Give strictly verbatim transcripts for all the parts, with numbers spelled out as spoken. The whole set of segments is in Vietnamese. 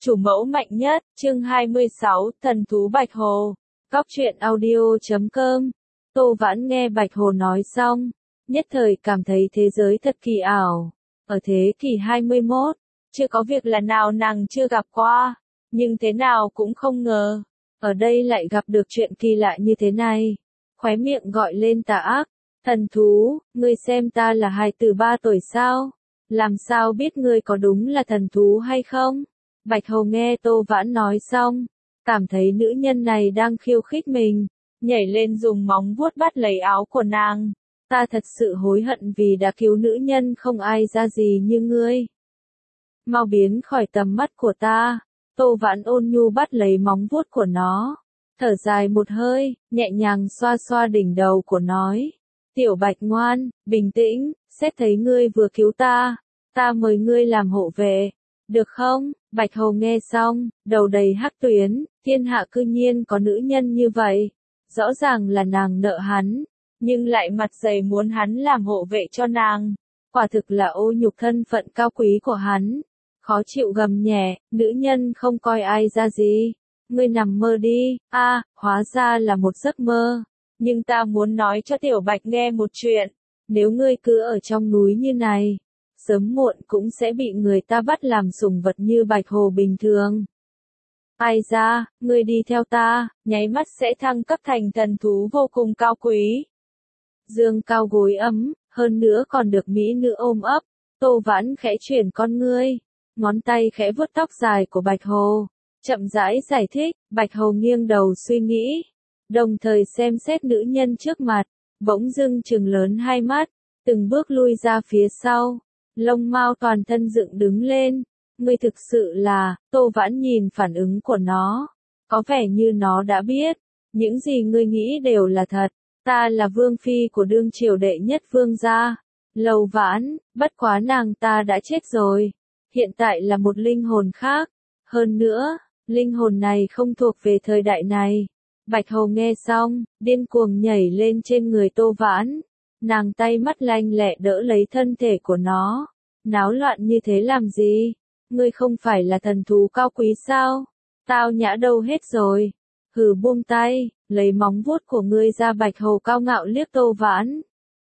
Chủ mẫu mạnh nhất, chương hai mươi sáu, thần thú Bạch Hồ. Góc truyện audio chấm com. Tô Vãn nghe Bạch Hồ nói xong, nhất thời cảm thấy thế giới thật kỳ ảo. Ở thế kỷ hai mươi mốt, chưa có việc là nào nàng chưa gặp qua, nhưng thế nào cũng không ngờ, ở đây lại gặp được chuyện kỳ lạ như thế này. Khóe miệng gọi lên tà ác, thần thú, ngươi xem ta là hài tử ba tuổi sao? Làm sao biết ngươi có đúng là thần thú hay không? Bạch Hồ nghe Tô Vãn nói xong, cảm thấy nữ nhân này đang khiêu khích mình, nhảy lên dùng móng vuốt bắt lấy áo của nàng. Ta thật sự hối hận vì đã cứu nữ nhân không ai ra gì như ngươi. Mau biến khỏi tầm mắt của ta. Tô Vãn ôn nhu bắt lấy móng vuốt của nó, thở dài một hơi, nhẹ nhàng xoa xoa đỉnh đầu của nói. Tiểu Bạch ngoan, bình tĩnh, xét thấy ngươi vừa cứu ta, ta mời ngươi làm hộ vệ. Được không? Bạch Hồ nghe xong, đầu đầy hắc tuyến, thiên hạ cư nhiên có nữ nhân như vậy. Rõ ràng là nàng nợ hắn, nhưng lại mặt dày muốn hắn làm hộ vệ cho nàng. Quả thực là ô nhục thân phận cao quý của hắn. Khó chịu gầm nhẹ, nữ nhân không coi ai ra gì. Ngươi nằm mơ đi, a, à, hóa ra là một giấc mơ. Nhưng ta muốn nói cho Tiểu Bạch nghe một chuyện. Nếu ngươi cứ ở trong núi như này, sớm muộn cũng sẽ bị người ta bắt làm sủng vật như Bạch Hồ bình thường. Ai ra, ngươi đi theo ta, nháy mắt sẽ thăng cấp thành thần thú vô cùng cao quý. Dương cao gối ấm, hơn nữa còn được mỹ nữ ôm ấp. Tô Vãn khẽ chuyển con ngươi, ngón tay khẽ vuốt tóc dài của Bạch Hồ, chậm rãi giải thích. Bạch Hồ nghiêng đầu suy nghĩ, đồng thời xem xét nữ nhân trước mặt, bỗng dưng trừng lớn hai mắt, từng bước lui ra phía sau. Lông mao toàn thân dựng đứng lên. Ngươi thực sự là, Tô Vãn nhìn phản ứng của nó, có vẻ như nó đã biết, những gì ngươi nghĩ đều là thật. Ta là vương phi của đương triều đệ nhất vương gia, Lầu Vãn, bất quá nàng ta đã chết rồi, hiện tại là một linh hồn khác. Hơn nữa, linh hồn này không thuộc về thời đại này. Bạch Hồ nghe xong, điên cuồng nhảy lên trên người Tô Vãn. Nàng tay mắt lanh lẹ đỡ lấy thân thể của nó. Náo loạn như thế làm gì? Ngươi không phải là thần thú cao quý sao? Tao nhã đâu hết rồi? Hừ, buông tay, lấy móng vuốt của ngươi ra. Bạch Hồ cao ngạo liếc Tô Vãn.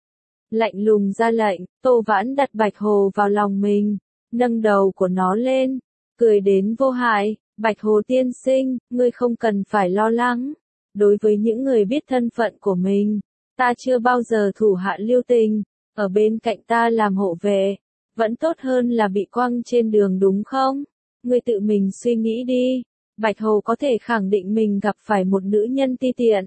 Lạnh lùng ra lệnh. Tô Vãn đặt Bạch Hồ vào lòng mình, nâng đầu của nó lên, cười đến vô hại. Bạch Hồ tiên sinh, ngươi không cần phải lo lắng. Đối với những người biết thân phận của mình, ta chưa bao giờ thủ hạ lưu tình, ở bên cạnh ta làm hộ vệ, vẫn tốt hơn là bị quăng trên đường đúng không? Ngươi tự mình suy nghĩ đi. Bạch Hồ có thể khẳng định mình gặp phải một nữ nhân ti tiện.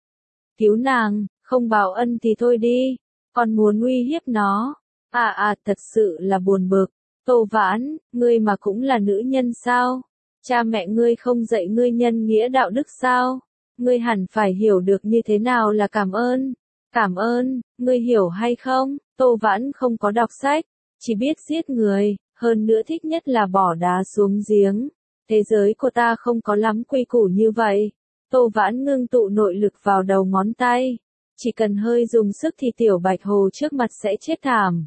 Cứu nàng, không báo ân thì thôi đi, còn muốn uy hiếp nó. À à, thật sự là buồn bực. Tô Vãn, ngươi mà cũng là nữ nhân sao? Cha mẹ ngươi không dạy ngươi nhân nghĩa đạo đức sao? Ngươi hẳn phải hiểu được như thế nào là cảm ơn. Cảm ơn, ngươi hiểu hay không? Tô Vãn không có đọc sách, chỉ biết giết người, hơn nữa thích nhất là bỏ đá xuống giếng. Thế giới của ta không có lắm quy củ như vậy. Tô Vãn ngưng tụ nội lực vào đầu ngón tay. Chỉ cần hơi dùng sức thì Tiểu Bạch Hồ trước mặt sẽ chết thảm.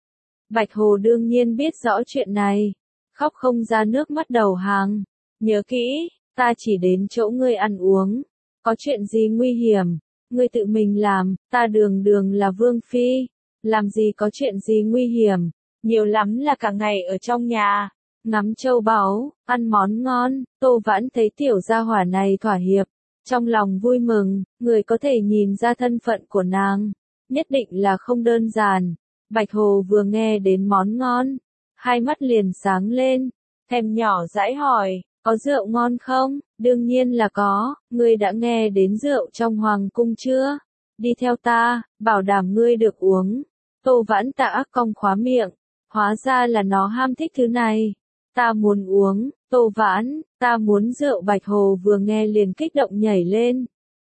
Bạch Hồ đương nhiên biết rõ chuyện này, khóc không ra nước mắt đầu hàng. Nhớ kỹ, ta chỉ đến chỗ ngươi ăn uống. Có chuyện gì nguy hiểm, ngươi tự mình làm, ta đường đường là vương phi. Làm gì có chuyện gì nguy hiểm, nhiều lắm là cả ngày ở trong nhà, ngắm châu báu, ăn món ngon. Tô Vãn thấy tiểu gia hỏa này thỏa hiệp, trong lòng vui mừng, người có thể nhìn ra thân phận của nàng, nhất định là không đơn giản. Bạch Hồ vừa nghe đến món ngon, hai mắt liền sáng lên, thèm nhỏ dãi hỏi, có rượu ngon không? Đương nhiên là có, ngươi đã nghe đến rượu trong hoàng cung chưa? Đi theo ta, bảo đảm ngươi được uống. Tô Vãn tà ác cong khóa miệng, hóa ra là nó ham thích thứ này. Ta muốn uống, Tô Vãn, ta muốn rượu. Bạch Hồ vừa nghe liền kích động nhảy lên.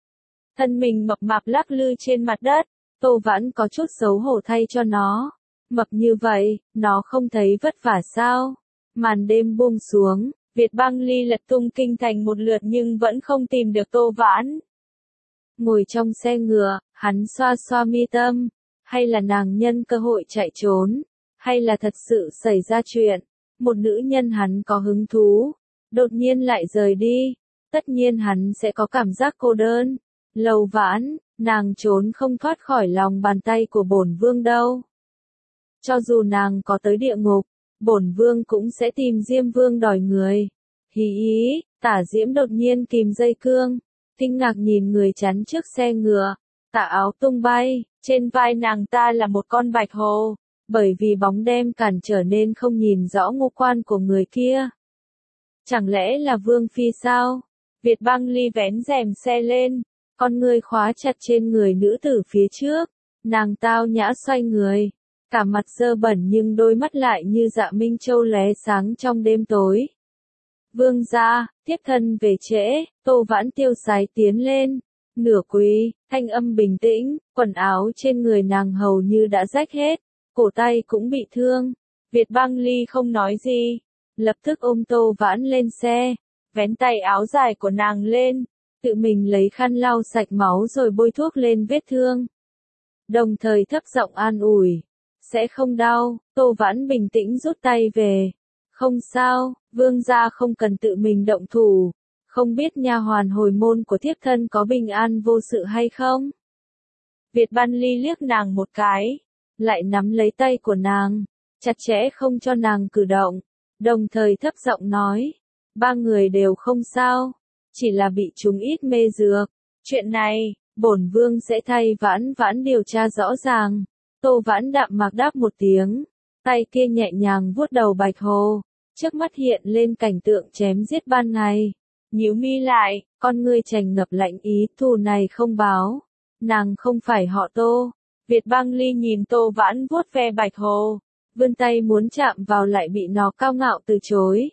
Thân mình mập mạp lắc lư trên mặt đất, Tô Vãn có chút xấu hổ thay cho nó. Mập như vậy, nó không thấy vất vả sao? Màn đêm buông xuống, Việt Băng Ly lật tung kinh thành một lượt nhưng vẫn không tìm được Tô Vãn. Ngồi trong xe ngựa, hắn xoa xoa mi tâm. Hay là nàng nhân cơ hội chạy trốn? Hay là thật sự xảy ra chuyện? Một nữ nhân hắn có hứng thú. đột nhiên lại rời đi, tất nhiên hắn sẽ có cảm giác cô đơn. Lâu Vãn, nàng trốn không thoát khỏi lòng bàn tay của bổn vương đâu. Cho dù nàng có tới địa ngục, bổn vương cũng sẽ tìm Diêm Vương đòi người. Hí ý, Tả Diễm đột nhiên kìm dây cương, kinh ngạc nhìn người chắn trước xe ngựa, tà áo tung bay, trên vai nàng ta là một con bạch hồ, bởi vì bóng đêm cản trở nên không nhìn rõ ngũ quan của người kia. Chẳng lẽ là Vương Phi sao? Việt Băng Ly vén rèm xe lên, con ngươi khóa chặt trên người nữ tử phía trước, nàng tao nhã xoay người, cả mặt dơ bẩn nhưng đôi mắt lại như dạ minh châu lóe sáng trong đêm tối. Vương gia, tiếp thân về trễ, Tô Vãn tiêu sái tiến lên, nửa quỳ, thanh âm bình tĩnh, quần áo trên người nàng hầu như đã rách hết, cổ tay cũng bị thương. Việt Băng Ly không nói gì, lập tức ôm Tô Vãn lên xe, vén tay áo dài của nàng lên, tự mình lấy khăn lau sạch máu rồi bôi thuốc lên vết thương. Đồng thời thấp giọng an ủi, sẽ không đau. Tô Vãn bình tĩnh rút tay về. Không sao, vương gia không cần tự mình động thủ, không biết nha hoàn hồi môn của thiếp thân có bình an vô sự hay không? Việt Băng Ly liếc nàng một cái, lại nắm lấy tay của nàng, chặt chẽ không cho nàng cử động, đồng thời thấp giọng nói, ba người đều không sao, chỉ là bị trúng ít mê dược, chuyện này, bổn vương sẽ thay Vãn Vãn điều tra rõ ràng. Tô Vãn đạm mạc đáp một tiếng, tay kia nhẹ nhàng vuốt đầu bạch hồ, trước mắt hiện lên cảnh tượng chém giết ban ngày, nhíu mi lại, con ngươi tràn ngập lạnh ý, thù này không báo, nàng không phải họ Tô. Việt Băng Ly nhìn Tô Vãn vuốt ve bạch hồ, vươn tay muốn chạm vào lại bị nó cao ngạo từ chối.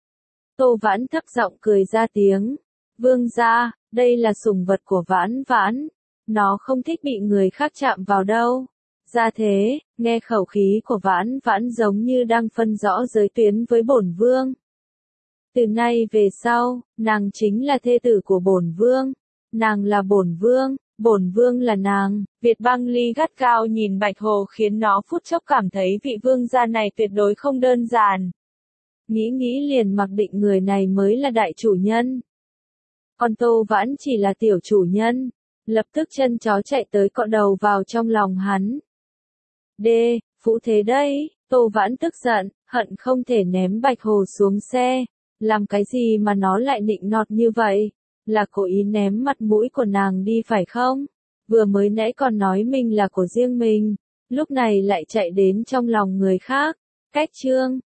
Tô Vãn thấp giọng cười ra tiếng, vương gia, đây là sủng vật của Vãn Vãn, nó không thích bị người khác chạm vào đâu. Ra thế, nghe khẩu khí của Vãn Vãn giống như đang phân rõ giới tuyến với bổn vương. Từ nay về sau, nàng chính là thê tử của bổn vương, nàng là bổn vương, bổn vương là nàng. Việt Băng Ly gắt cao nhìn bạch hồ khiến nó phút chốc cảm thấy vị vương gia này tuyệt đối không đơn giản. Nghĩ nghĩ liền mặc định người này mới là đại chủ nhân. Còn Tô Vãn chỉ là tiểu chủ nhân, lập tức chân chó chạy tới cọ đầu vào trong lòng hắn. Đê, phũ thế đây, Tô Vãn tức giận, hận không thể ném bạch hồ xuống xe, làm cái gì mà nó lại nịnh nọt như vậy, là cố ý ném mặt mũi của nàng đi phải không? Vừa mới nãy còn nói mình là của riêng mình, lúc này lại chạy đến trong lòng người khác. Cách chương